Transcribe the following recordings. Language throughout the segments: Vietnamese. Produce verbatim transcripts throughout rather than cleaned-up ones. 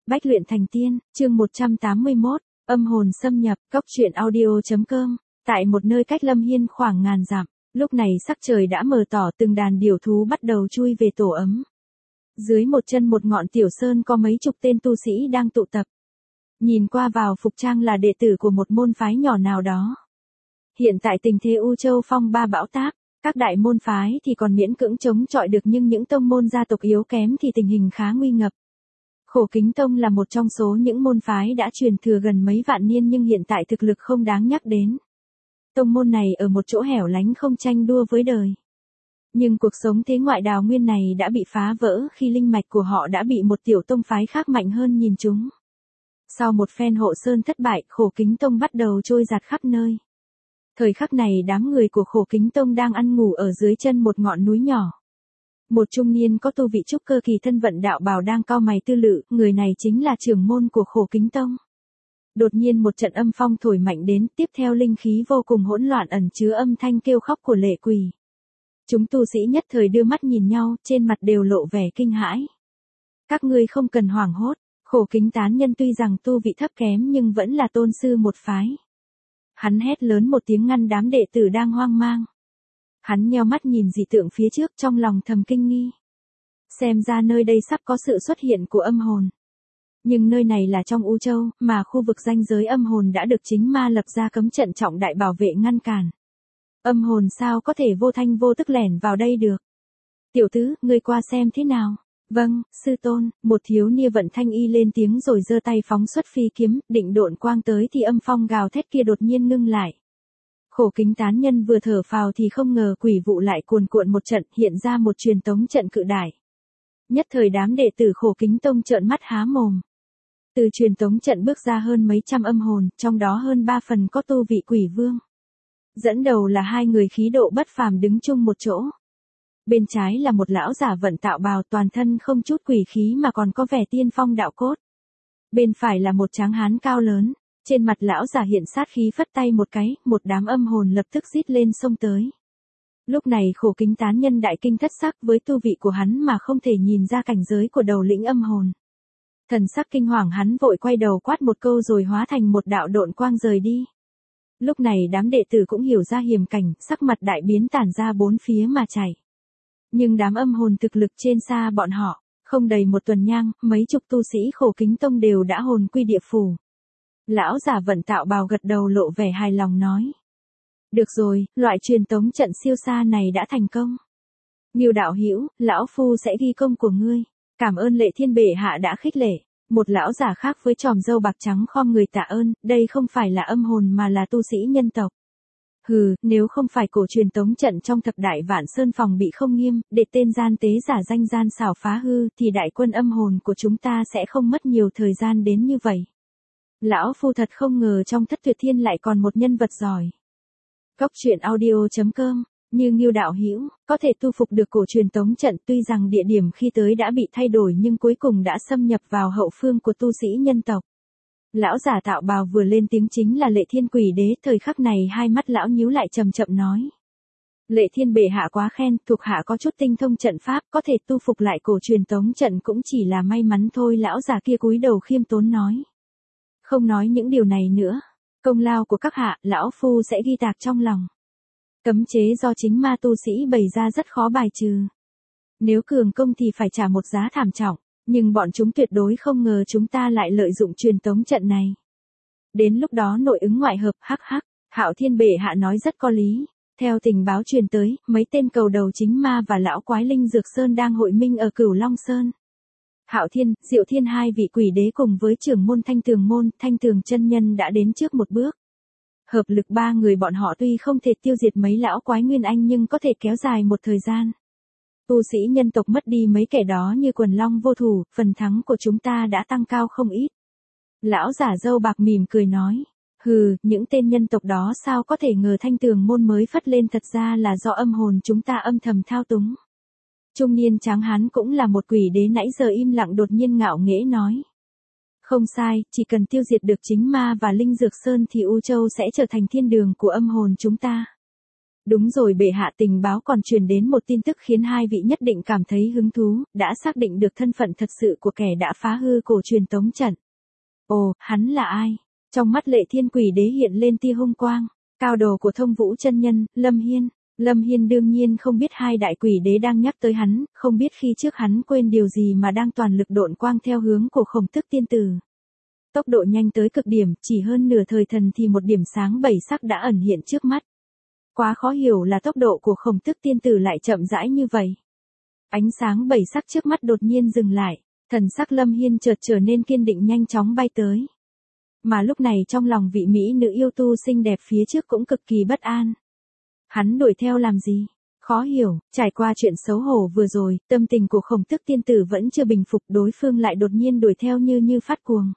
Bách luyện thành tiên, chương một trăm tám mươi mốt, âm hồn xâm nhập, cốc truyện audio.com, tại một nơi cách Lâm Hiên khoảng ngàn dặm, lúc này sắc trời đã mờ tỏ, từng đàn điểu thú bắt đầu chui về tổ ấm. Dưới một chân một ngọn tiểu sơn có mấy chục tên tu sĩ đang tụ tập. Nhìn qua vào phục trang là đệ tử của một môn phái nhỏ nào đó. Hiện tại tình thế U Châu phong ba bão táp, các đại môn phái thì còn miễn cưỡng chống chọi được, nhưng những tông môn gia tộc yếu kém thì tình hình khá nguy ngập. Khổ Kính Tông là một trong số những môn phái đã truyền thừa gần mấy vạn niên nhưng hiện tại thực lực không đáng nhắc đến. Tông môn này ở một chỗ hẻo lánh không tranh đua với đời. Nhưng cuộc sống thế ngoại đào nguyên này đã bị phá vỡ khi linh mạch của họ đã bị một tiểu tông phái khác mạnh hơn nhìn chúng. Sau một phen hộ sơn thất bại, Khổ Kính Tông bắt đầu trôi dạt khắp nơi. Thời khắc này đám người của Khổ Kính Tông đang ăn ngủ ở dưới chân một ngọn núi nhỏ. Một trung niên có tu vị trúc cơ kỳ thân vận đạo bào đang cau mày tư lự, người này chính là trưởng môn của Khổ Kính Tông. Đột nhiên một trận âm phong thổi mạnh đến, tiếp theo linh khí vô cùng hỗn loạn ẩn chứa âm thanh kêu khóc của lệ quỷ. Chúng tu sĩ nhất thời đưa mắt nhìn nhau, trên mặt đều lộ vẻ kinh hãi. Các ngươi không cần hoảng hốt, Khổ Kính tán nhân tuy rằng tu vị thấp kém nhưng vẫn là tôn sư một phái. Hắn hét lớn một tiếng ngăn đám đệ tử đang hoang mang. Hắn nheo mắt nhìn dị tượng phía trước, trong lòng thầm kinh nghi. Xem ra nơi đây sắp có sự xuất hiện của âm hồn. Nhưng nơi này là trong U Châu, mà khu vực ranh giới âm hồn đã được chính ma lập ra cấm trận trọng đại bảo vệ ngăn cản. Âm hồn sao có thể vô thanh vô tức lẻn vào đây được? Tiểu tứ, ngươi qua xem thế nào? Vâng, sư tôn. Một thiếu niên vận thanh y lên tiếng rồi giơ tay phóng xuất phi kiếm, định độn quang tới thì âm phong gào thét kia đột nhiên ngưng lại. Khổ Kính tán nhân vừa thở phào thì không ngờ quỷ vụ lại cuồn cuộn một trận, hiện ra một truyền tống trận cự đại. Nhất thời đám đệ tử Khổ Kính Tông trợn mắt há mồm. Từ truyền tống trận bước ra hơn mấy trăm âm hồn, trong đó hơn ba phần có tu vị quỷ vương. Dẫn đầu là hai người khí độ bất phàm đứng chung một chỗ. Bên trái là một lão giả vận tạo bào, toàn thân không chút quỷ khí mà còn có vẻ tiên phong đạo cốt. Bên phải là một tráng hán cao lớn, trên mặt lão giả hiện sát khí, phất tay một cái, một đám âm hồn lập tức rít lên xông tới. Lúc này Khổ Kính tán nhân đại kinh thất sắc, với tu vị của hắn mà không thể nhìn ra cảnh giới của đầu lĩnh âm hồn. Thần sắc kinh hoàng, hắn vội quay đầu quát một câu rồi hóa thành một đạo độn quang rời đi. Lúc này đám đệ tử cũng hiểu ra hiểm cảnh, sắc mặt đại biến tản ra bốn phía mà chạy. Nhưng đám âm hồn thực lực trên xa bọn họ, không đầy một tuần nhang, mấy chục tu sĩ Khổ Kính Tông đều đã hồn quy địa phủ. Lão giả vận tạo bào gật đầu lộ vẻ hài lòng nói. Được rồi, loại truyền tống trận siêu xa này đã thành công. Ngưu đạo hữu, lão phu sẽ ghi công của ngươi. Cảm ơn Lệ Thiên bệ hạ đã khích lệ. Một lão giả khác với tròm râu bạc trắng khom người tạ ơn, đây không phải là âm hồn mà là tu sĩ nhân tộc. Hừ, nếu không phải cổ truyền tống trận trong thập đại vạn sơn phòng bị không nghiêm, để tên gian tế giả danh gian xảo phá hư, thì đại quân âm hồn của chúng ta sẽ không mất nhiều thời gian đến như vậy. Lão phu thật không ngờ trong Thất Tuyệt Thiên lại còn một nhân vật giỏi. Cốc truyện audio.com, như Ngưu đạo hữu, có thể tu phục được cổ truyền tống trận, tuy rằng địa điểm khi tới đã bị thay đổi nhưng cuối cùng đã xâm nhập vào hậu phương của tu sĩ nhân tộc. Lão giả tạo bào vừa lên tiếng chính là Lệ Thiên Quỷ Đế, thời khắc này hai mắt lão nhíu lại chậm chậm nói. Lệ Thiên bệ hạ quá khen, thuộc hạ có chút tinh thông trận pháp, có thể tu phục lại cổ truyền tống trận cũng chỉ là may mắn thôi. Lão già kia cúi đầu khiêm tốn nói. Không nói những điều này nữa, công lao của các hạ, lão phu sẽ ghi tạc trong lòng. Cấm chế do chính ma tu sĩ bày ra rất khó bài trừ. Nếu cường công thì phải trả một giá thảm trọng, nhưng bọn chúng tuyệt đối không ngờ chúng ta lại lợi dụng truyền tống trận này. Đến lúc đó nội ứng ngoại hợp, hắc hắc, Hạo Thiên bệ hạ nói rất có lý. Theo tình báo truyền tới, mấy tên cầu đầu chính ma và lão quái Linh Dược Sơn đang hội minh ở Cửu Long Sơn. Hạo Thiên, Diệu Thiên hai vị quỷ đế cùng với trưởng môn Thanh Tường môn, Thanh Tường chân nhân đã đến trước một bước. Hợp lực ba người bọn họ tuy không thể tiêu diệt mấy lão quái nguyên anh nhưng có thể kéo dài một thời gian. Tu sĩ nhân tộc mất đi mấy kẻ đó như quần long vô thủ, phần thắng của chúng ta đã tăng cao không ít. Lão giả râu bạc mỉm cười nói. Hừ, những tên nhân tộc đó sao có thể ngờ Thanh Tường môn mới phất lên thật ra là do âm hồn chúng ta âm thầm thao túng. Trung niên tráng hán cũng là một quỷ đế nãy giờ im lặng đột nhiên ngạo nghễ nói. Không sai, chỉ cần tiêu diệt được chính ma và Linh Dược Sơn thì U Châu sẽ trở thành thiên đường của âm hồn chúng ta. Đúng rồi, bệ hạ, tình báo còn truyền đến một tin tức khiến hai vị nhất định cảm thấy hứng thú, đã xác định được thân phận thật sự của kẻ đã phá hư cổ truyền tống trận. Ồ, hắn là ai? Trong mắt Lệ Thiên Quỷ Đế hiện lên tia hung quang, cao đồ của Thông Vũ chân nhân, Lâm Hiên. Lâm Hiên đương nhiên không biết hai đại quỷ đế đang nhắc tới hắn, không biết khi trước hắn quên điều gì mà đang toàn lực độn quang theo hướng của Khổng Tước tiên tử. Tốc độ nhanh tới cực điểm, chỉ hơn nửa thời thần thì một điểm sáng bảy sắc đã ẩn hiện trước mắt. Quá khó hiểu là tốc độ của Khổng Tước tiên tử lại chậm rãi như vậy. Ánh sáng bảy sắc trước mắt đột nhiên dừng lại, thần sắc Lâm Hiên chợt trở nên kiên định, nhanh chóng bay tới. Mà lúc này trong lòng vị mỹ nữ yêu tu xinh đẹp phía trước cũng cực kỳ bất an. Hắn đuổi theo làm gì? Khó hiểu, trải qua chuyện xấu hổ vừa rồi, tâm tình của Khổng Tước tiên tử vẫn chưa bình phục, đối phương lại đột nhiên đuổi theo như như phát cuồng.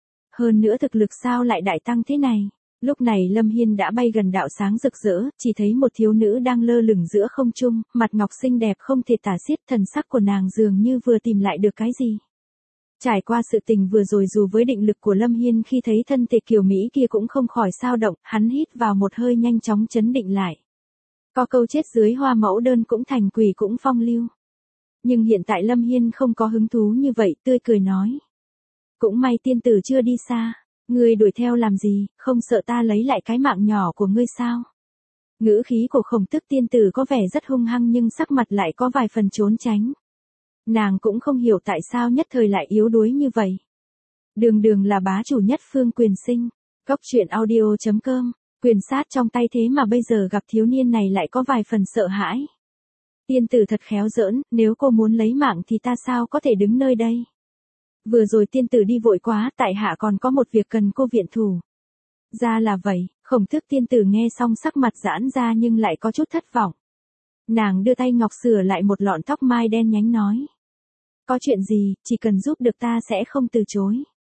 Hơn nữa thực lực sao lại đại tăng thế này? Lúc này Lâm Hiên đã bay gần đạo sáng rực rỡ, chỉ thấy một thiếu nữ đang lơ lửng giữa không trung, mặt ngọc xinh đẹp không thể tả xiết, thần sắc của nàng dường như vừa tìm lại được cái gì. Trải qua sự tình vừa rồi, dù với định lực của Lâm Hiên khi thấy thân thể kiều Mỹ kia cũng không khỏi sao động, hắn hít vào một hơi nhanh chóng chấn định lại. Có câu chết dưới hoa mẫu đơn cũng thành quỷ cũng phong lưu. Nhưng hiện tại Lâm Hiên không có hứng thú như vậy, tươi cười nói. Cũng may tiên tử chưa đi xa, ngươi đuổi theo làm gì, không sợ ta lấy lại cái mạng nhỏ của ngươi sao? Ngữ khí của Khổng Tước tiên tử có vẻ rất hung hăng nhưng sắc mặt lại có vài phần trốn tránh. Nàng cũng không hiểu tại sao nhất thời lại yếu đuối như vậy. Đường đường là bá chủ nhất phương quyền sinh, cốc truyện audio chấm com, quyền sát trong tay thế mà bây giờ gặp thiếu niên này lại có vài phần sợ hãi. Tiên tử thật khéo giỡn, nếu cô muốn lấy mạng thì ta sao có thể đứng nơi đây. Vừa rồi tiên tử đi vội quá, tại hạ còn có một việc cần cô viện thủ. Ra là vậy, Khổng Tước tiên tử nghe xong sắc mặt giãn ra nhưng lại có chút thất vọng. Nàng đưa tay ngọc sửa lại một lọn tóc mai đen nhánh nói. Có chuyện gì, chỉ cần giúp được ta sẽ không từ chối.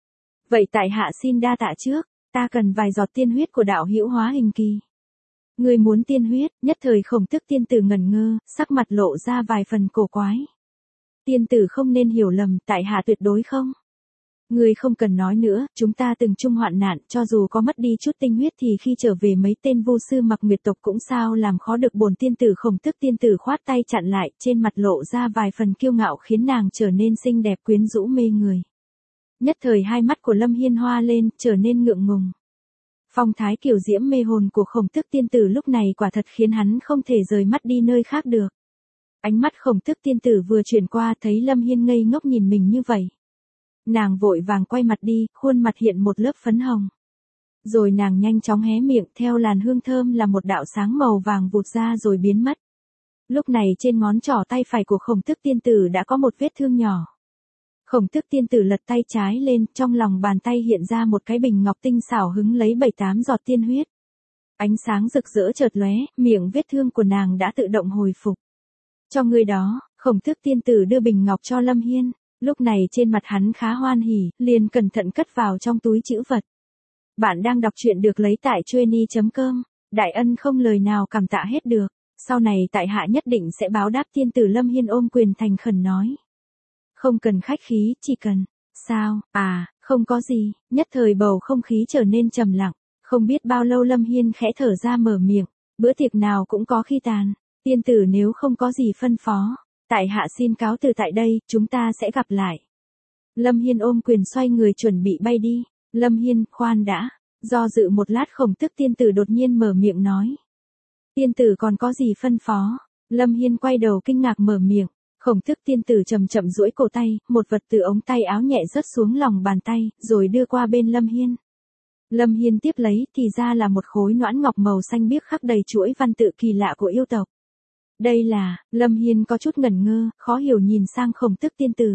Vậy tại hạ xin đa tạ trước, ta cần vài giọt tiên huyết của đạo hữu Hóa Hình Kỳ. Người muốn tiên huyết? Nhất thời Khổng Tước tiên tử ngẩn ngơ, sắc mặt lộ ra vài phần cổ quái. Tiên tử không nên hiểu lầm, tại hạ tuyệt đối không. Người không cần nói nữa, chúng ta từng chung hoạn nạn, cho dù có mất đi chút tinh huyết thì khi trở về mấy tên vô sư mặc nguyệt tộc cũng sao làm khó được bổn tiên tử. Khổng Tước tiên tử khoát tay chặn lại, trên mặt lộ ra vài phần kiêu ngạo khiến nàng trở nên xinh đẹp quyến rũ mê người. Nhất thời hai mắt của Lâm Hiên hoa lên, trở nên ngượng ngùng. Phong thái kiều diễm mê hồn của Khổng Tước tiên tử lúc này quả thật khiến hắn không thể rời mắt đi nơi khác được. Ánh mắt Khổng Tước tiên tử vừa chuyển qua thấy Lâm Hiên ngây ngốc nhìn mình như vậy. Nàng vội vàng quay mặt đi, khuôn mặt hiện một lớp phấn hồng. Rồi nàng nhanh chóng hé miệng, theo làn hương thơm là một đạo sáng màu vàng vụt ra rồi biến mất. Lúc này trên ngón trỏ tay phải của Khổng Tước tiên tử đã có một vết thương nhỏ. Khổng Tước tiên tử lật tay trái lên, trong lòng bàn tay hiện ra một cái bình ngọc tinh xảo hứng lấy bảy tám giọt tiên huyết. Ánh sáng rực rỡ chợt lóe, miệng vết thương của nàng đã tự động hồi phục. Cho người đó, Khổng Tước tiên tử đưa bình ngọc cho Lâm Hiên. Lúc này trên mặt hắn khá hoan hỉ, liền cẩn thận cất vào trong túi trữ vật. Bạn đang đọc truyện được lấy tại chueny chấm com. Đại ân không lời nào cảm tạ hết được. Sau này tại hạ nhất định sẽ báo đáp. Tiên tử Lâm Hiên ôm quyền thành khẩn nói. Không cần khách khí, chỉ cần. Sao, à, không có gì. Nhất thời bầu không khí trở nên trầm lặng. Không biết bao lâu Lâm Hiên khẽ thở ra mở miệng. Bữa tiệc nào cũng có khi tàn. Tiên tử nếu không có gì phân phó, tại hạ xin cáo từ tại đây, chúng ta sẽ gặp lại. Lâm Hiên ôm quyền xoay người chuẩn bị bay đi. Lâm Hiên, khoan đã. Do dự một lát Khổng Tước tiên tử đột nhiên mở miệng nói. Tiên tử còn có gì phân phó? Lâm Hiên quay đầu kinh ngạc mở miệng. Khổng Tước tiên tử chậm chậm duỗi cổ tay, một vật từ ống tay áo nhẹ rớt xuống lòng bàn tay, rồi đưa qua bên Lâm Hiên. Lâm Hiên tiếp lấy, thì ra là một khối noãn ngọc màu xanh biếc khắc đầy chuỗi văn tự kỳ lạ của yêu tộc. Đây là, Lâm Hiên có chút ngẩn ngơ, khó hiểu nhìn sang Khổng Tước tiên tử.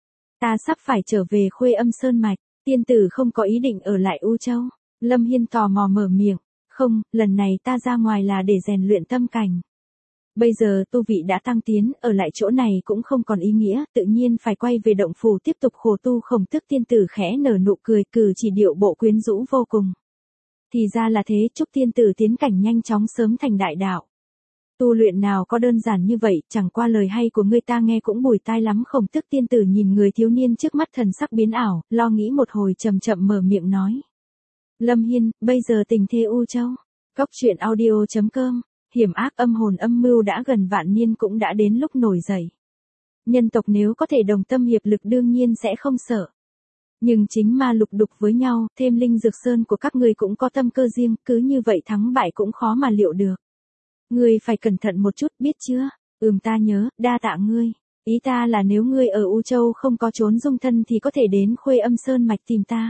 Ta sắp phải trở về Khuê Âm Sơn Mạch, tiên tử không có ý định ở lại U Châu. Lâm Hiên tò mò mở miệng, không, lần này ta ra ngoài là để rèn luyện tâm cảnh. Bây giờ tu vị đã tăng tiến, ở lại chỗ này cũng không còn ý nghĩa, tự nhiên phải quay về động phủ tiếp tục khổ tu. Khổng Tước tiên tử khẽ nở nụ cười, cử chỉ điệu bộ quyến rũ vô cùng. Thì ra là thế, chúc tiên tử tiến cảnh nhanh chóng sớm thành đại đạo. Tu luyện nào có đơn giản như vậy, chẳng qua lời hay của ngươi ta nghe cũng bùi tai lắm. Khổng Tước tiên tử nhìn người thiếu niên trước mắt thần sắc biến ảo, lo nghĩ một hồi chậm chậm mở miệng nói. Lâm Hiên, bây giờ tình thế U Châu. Cốc truyện audio chấm com Hiểm ác âm hồn âm mưu đã gần vạn niên cũng đã đến lúc nổi dậy. Nhân tộc nếu có thể đồng tâm hiệp lực đương nhiên sẽ không sợ. Nhưng chính ma lục đục với nhau, thêm linh dược sơn của các ngươi cũng có tâm cơ riêng, cứ như vậy thắng bại cũng khó mà liệu được. Ngươi phải cẩn thận một chút, biết chưa? Ừm, ta nhớ, đa tạ ngươi. Ý ta là nếu ngươi ở U Châu không có trốn dung thân thì có thể đến Khuê Âm Sơn mạch tìm ta.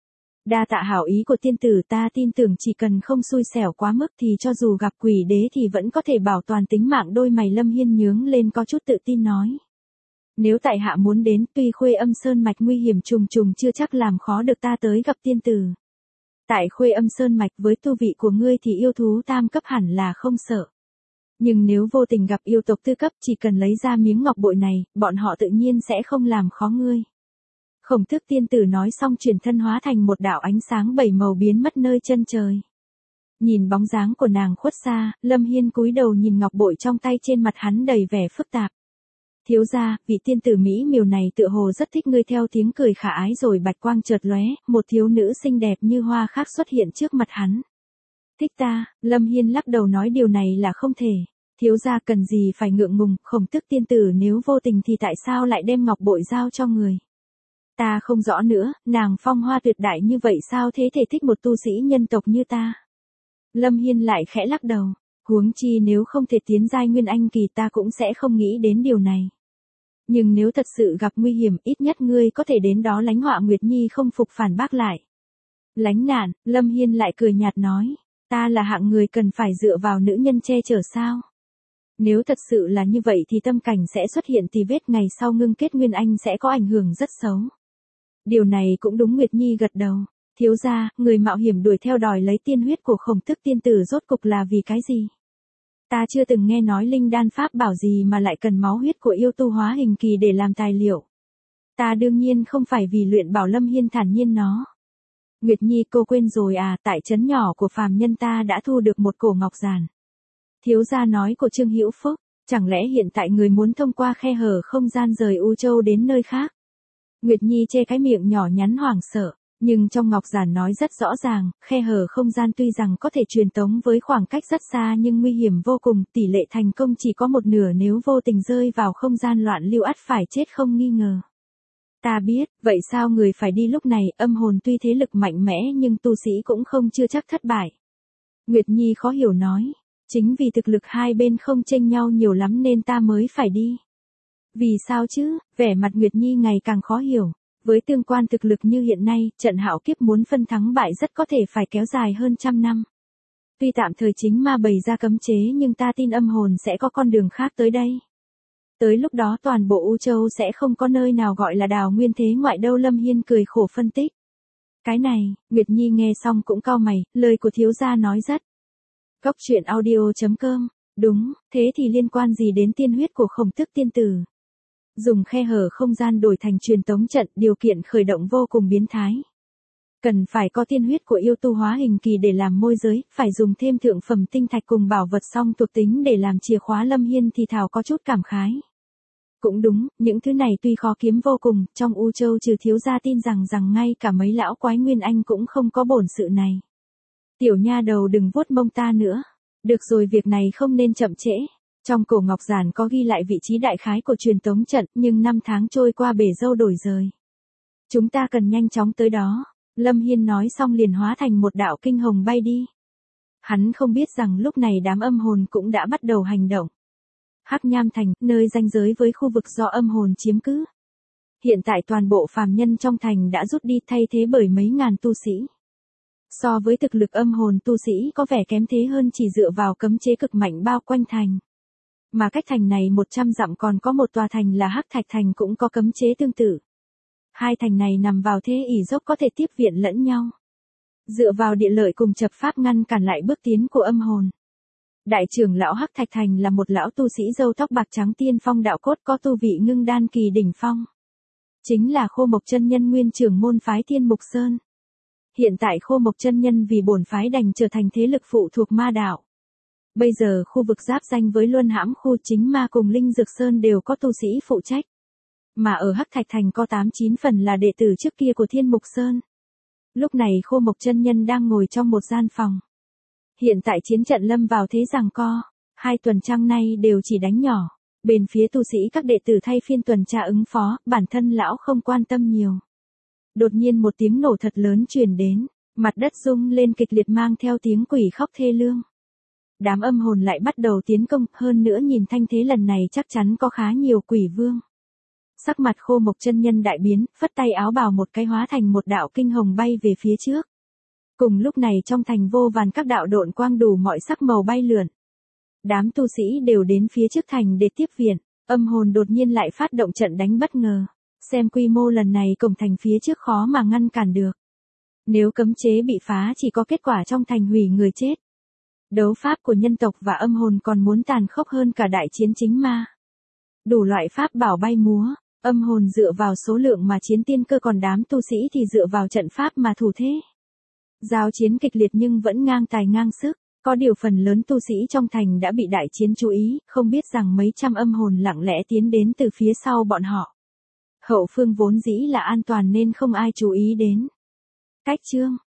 Đa tạ hảo ý của tiên tử, ta tin tưởng chỉ cần không xui xẻo quá mức thì cho dù gặp quỷ đế thì vẫn có thể bảo toàn tính mạng. Đôi mày Lâm Hiên nhướng lên có chút tự tin nói. Nếu tại hạ muốn đến, tuy Khuê Âm Sơn mạch nguy hiểm trùng trùng chưa chắc làm khó được ta tới gặp tiên tử. Tại Khuê Âm Sơn mạch với tu vị của ngươi thì yêu thú tam cấp hẳn là không sợ. Nhưng nếu vô tình gặp yêu tộc tư cấp, chỉ cần lấy ra miếng ngọc bội này, bọn họ tự nhiên sẽ không làm khó ngươi. Khổng Tước tiên tử nói xong chuyển thân hóa thành một đạo ánh sáng bảy màu biến mất nơi chân trời. Nhìn bóng dáng của nàng khuất xa, Lâm Hiên cúi đầu nhìn ngọc bội trong tay, trên mặt hắn đầy vẻ phức tạp. Thiếu gia, vị tiên tử mỹ miều này tựa hồ rất thích ngươi. Theo tiếng cười khả ái rồi bạch quang chợt lóe, một thiếu nữ xinh đẹp như hoa khác xuất hiện trước mặt hắn. Thích ta? Lâm Hiên lắc đầu nói điều này là không thể. Thiếu gia cần gì phải ngượng ngùng, Khổng Tước tiên tử nếu vô tình thì tại sao lại đem ngọc bội giao cho người? Ta không rõ nữa, nàng phong hoa tuyệt đại như vậy sao thế thể thích một tu sĩ nhân tộc như ta? Lâm Hiên lại khẽ lắc đầu, huống chi nếu không thể tiến giai nguyên anh kỳ ta cũng sẽ không nghĩ đến điều này. Nhưng nếu thật sự gặp nguy hiểm, ít nhất ngươi có thể đến đó lánh họa. Nguyệt Nhi không phục phản bác lại. Lánh nạn? Lâm Hiên lại cười nhạt nói, ta là hạng người cần phải dựa vào nữ nhân che chở sao? Nếu thật sự là như vậy thì tâm cảnh sẽ xuất hiện tì vết, ngày sau ngưng kết nguyên anh sẽ có ảnh hưởng rất xấu. Điều này cũng đúng. Nguyệt Nhi gật đầu. Thiếu gia, người mạo hiểm đuổi theo đòi lấy tiên huyết của Khổng Tước tiên tử rốt cục là vì cái gì? Ta chưa từng nghe nói linh đan pháp bảo gì mà lại cần máu huyết của yêu tu hóa hình kỳ để làm tài liệu. Ta đương nhiên không phải vì luyện bảo. Lâm Hiên thản nhiên nó. Nguyệt Nhi, cô quên rồi à, tại trấn nhỏ của phàm nhân ta đã thu được một cổ ngọc giản. Thiếu gia nói của Trương Hữu Phúc, chẳng lẽ hiện tại người muốn thông qua khe hở không gian rời U Châu đến nơi khác? Nguyệt Nhi che cái miệng nhỏ nhắn hoảng sợ, nhưng trong ngọc giản nói rất rõ ràng, khe hở không gian tuy rằng có thể truyền tống với khoảng cách rất xa nhưng nguy hiểm vô cùng, tỷ lệ thành công chỉ có một nửa, nếu vô tình rơi vào không gian loạn lưu ắt phải chết không nghi ngờ. Ta biết, vậy sao người phải đi lúc này? Âm hồn tuy thế lực mạnh mẽ nhưng tu sĩ cũng không chưa chắc thất bại. Nguyệt Nhi khó hiểu nói, chính vì thực lực hai bên không chênh nhau nhiều lắm nên ta mới phải đi. Vì sao chứ? Vẻ mặt Nguyệt Nhi ngày càng khó hiểu. Với tương quan thực lực như hiện nay, trận hạo kiếp muốn phân thắng bại rất có thể phải kéo dài hơn trăm năm. Tuy tạm thời chính ma bày ra cấm chế nhưng ta tin âm hồn sẽ có con đường khác tới đây. Tới lúc đó toàn bộ U Châu sẽ không có nơi nào gọi là đào nguyên thế ngoại đâu. Lâm Hiên cười khổ phân tích. Cái này, Nguyệt Nhi nghe xong cũng cau mày, lời của thiếu gia nói rất. Cốc truyện audio chấm com, đúng, thế thì liên quan gì đến tiên huyết của Khổng Tước tiên tử? Dùng khe hở không gian đổi thành truyền tống trận, điều kiện khởi động vô cùng biến thái. Cần phải có tiên huyết của yêu tu hóa hình kỳ để làm môi giới, phải dùng thêm thượng phẩm tinh thạch cùng bảo vật song thuộc tính để làm chìa khóa. Lâm Hiên thì thào có chút cảm khái. Cũng đúng, những thứ này tuy khó kiếm vô cùng, trong U Châu trừ thiếu gia tin rằng rằng ngay cả mấy lão quái nguyên anh cũng không có bổn sự này. Tiểu nha đầu đừng vuốt mông ta nữa. Được rồi, việc này không nên chậm trễ. Trong cổ ngọc giản có ghi lại vị trí đại khái của truyền tống trận, nhưng năm tháng trôi qua bể dâu đổi rời. Chúng ta cần nhanh chóng tới đó. Lâm Hiên nói xong liền hóa thành một đạo kinh hồng bay đi. Hắn không biết rằng lúc này đám âm hồn cũng đã bắt đầu hành động. Hắc Nham Thành, nơi ranh giới với khu vực do âm hồn chiếm cứ. Hiện tại toàn bộ phàm nhân trong thành đã rút đi, thay thế bởi mấy ngàn tu sĩ. So với thực lực âm hồn, tu sĩ có vẻ kém thế hơn, chỉ dựa vào cấm chế cực mạnh bao quanh thành. Mà cách thành này một trăm dặm còn có một tòa thành là Hắc Thạch Thành cũng có cấm chế tương tự. Hai thành này nằm vào thế ỷ dốc có thể tiếp viện lẫn nhau. Dựa vào địa lợi cùng chập pháp ngăn cản lại bước tiến của âm hồn. Đại trưởng lão Hắc Thạch Thành là một lão tu sĩ râu tóc bạc trắng, tiên phong đạo cốt, có tu vị ngưng đan kỳ đỉnh phong. Chính là Khô Mộc chân nhân, nguyên trưởng môn phái Thiên Mục Sơn. Hiện tại Khô Mộc chân nhân vì bổn phái đành trở thành thế lực phụ thuộc ma đạo. Bây giờ khu vực giáp danh với Luân Hãm khu, chính ma cùng Linh Dược Sơn đều có tu sĩ phụ trách. Mà ở Hắc Thạch Thành có tám chín phần là đệ tử trước kia của Thiên Mục Sơn. Lúc này Khô Mộc chân nhân đang ngồi trong một gian phòng. Hiện tại chiến trận lâm vào thế giằng co. Hai tuần trăng nay đều chỉ đánh nhỏ. Bên phía tu sĩ các đệ tử thay phiên tuần tra ứng phó, bản thân lão không quan tâm nhiều. Đột nhiên một tiếng nổ thật lớn truyền đến, mặt đất rung lên kịch liệt mang theo tiếng quỷ khóc thê lương. Đám âm hồn lại bắt đầu tiến công, hơn nữa nhìn thanh thế lần này chắc chắn có khá nhiều quỷ vương. Sắc mặt Khô Mộc chân nhân đại biến, phất tay áo bào một cái hóa thành một đạo kinh hồng bay về phía trước. Cùng lúc này trong thành vô vàn các đạo độn quang đủ mọi sắc màu bay lượn. Đám tu sĩ đều đến phía trước thành để tiếp viện, âm hồn đột nhiên lại phát động trận đánh bất ngờ. Xem quy mô lần này cổng thành phía trước khó mà ngăn cản được. Nếu cấm chế bị phá chỉ có kết quả trong thành hủy người chết. Đấu pháp của nhân tộc và âm hồn còn muốn tàn khốc hơn cả đại chiến chính ma. Đủ loại pháp bảo bay múa, âm hồn dựa vào số lượng mà chiến tiên cơ, còn đám tu sĩ thì dựa vào trận pháp mà thủ thế. Giao chiến kịch liệt nhưng vẫn ngang tài ngang sức, có điều phần lớn tu sĩ trong thành đã bị đại chiến chú ý, không biết rằng mấy trăm âm hồn lặng lẽ tiến đến từ phía sau bọn họ. Hậu phương vốn dĩ là an toàn nên không ai chú ý đến. Cách chương